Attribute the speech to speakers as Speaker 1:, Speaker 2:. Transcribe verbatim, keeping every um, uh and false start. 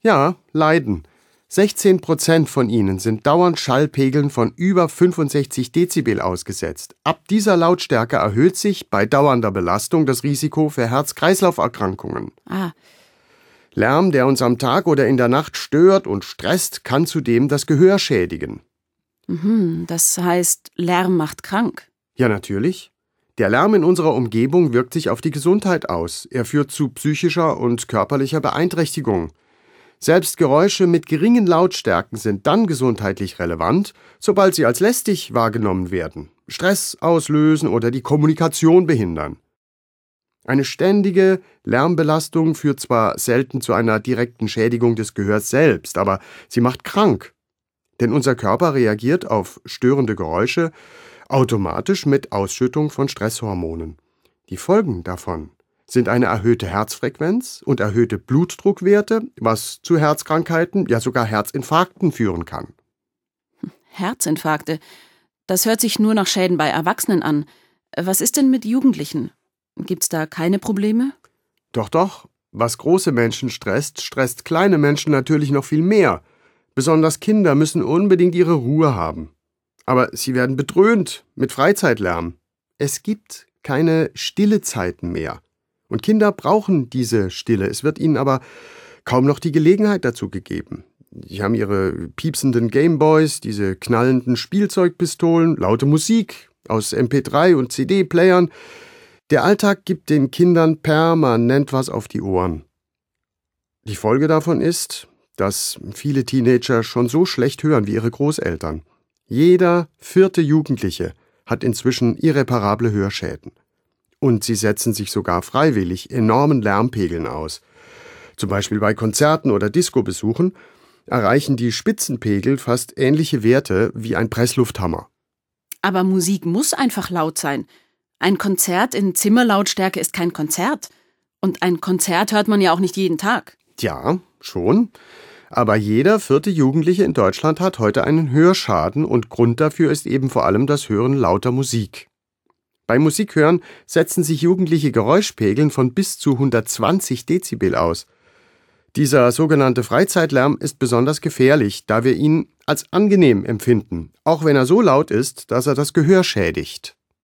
Speaker 1: Ja, leiden. sechzehn Prozent von ihnen sind dauernd Schallpegeln von über fünfundsechzig Dezibel ausgesetzt. Ab dieser Lautstärke erhöht sich bei dauernder Belastung das Risiko für Herz-Kreislauf-Erkrankungen.
Speaker 2: Ah.
Speaker 1: Lärm, der uns am Tag oder in der Nacht stört und stresst, kann zudem das Gehör schädigen.
Speaker 2: Mhm, das heißt, Lärm macht krank.
Speaker 1: Ja, natürlich. Der Lärm in unserer Umgebung wirkt sich auf die Gesundheit aus. Er führt zu psychischer und körperlicher Beeinträchtigung. Selbst Geräusche mit geringen Lautstärken sind dann gesundheitlich relevant, sobald sie als lästig wahrgenommen werden, Stress auslösen oder die Kommunikation behindern. Eine ständige Lärmbelastung führt zwar selten zu einer direkten Schädigung des Gehörs selbst, aber sie macht krank. Denn unser Körper reagiert auf störende Geräusche automatisch mit Ausschüttung von Stresshormonen. Die Folgen davon sind eine erhöhte Herzfrequenz und erhöhte Blutdruckwerte, was zu Herzkrankheiten, ja sogar Herzinfarkten führen kann.
Speaker 2: Herzinfarkte, das hört sich nur nach Schäden bei Erwachsenen an. Was ist denn mit Jugendlichen? Gibt's da keine Probleme?
Speaker 1: Doch, doch. Was große Menschen stresst, stresst kleine Menschen natürlich noch viel mehr. Besonders Kinder müssen unbedingt ihre Ruhe haben. Aber sie werden bedröhnt mit Freizeitlärm. Es gibt keine stille Zeiten mehr. Und Kinder brauchen diese Stille. Es wird ihnen aber kaum noch die Gelegenheit dazu gegeben. Sie haben ihre piepsenden Gameboys, diese knallenden Spielzeugpistolen, laute Musik aus M P drei und C D-Playern. Der Alltag gibt den Kindern permanent was auf die Ohren. Die Folge davon ist, dass viele Teenager schon so schlecht hören wie ihre Großeltern. Jeder vierte Jugendliche hat inzwischen irreparable Hörschäden. Und sie setzen sich sogar freiwillig enormen Lärmpegeln aus. Zum Beispiel bei Konzerten oder Discobesuchen erreichen die Spitzenpegel fast ähnliche Werte wie ein Presslufthammer.
Speaker 2: Aber Musik muss einfach laut sein. Ein Konzert in Zimmerlautstärke ist kein Konzert. Und ein Konzert hört man ja auch nicht jeden Tag.
Speaker 1: Ja, schon. Aber jeder vierte Jugendliche in Deutschland hat heute einen Hörschaden und Grund dafür ist eben vor allem das Hören lauter Musik. Beim Musikhören setzen sich Jugendliche Geräuschpegeln von bis zu hundertzwanzig Dezibel aus. Dieser sogenannte Freizeitlärm ist besonders gefährlich, da wir ihn als angenehm empfinden, auch wenn er so laut ist, dass er das Gehör schädigt.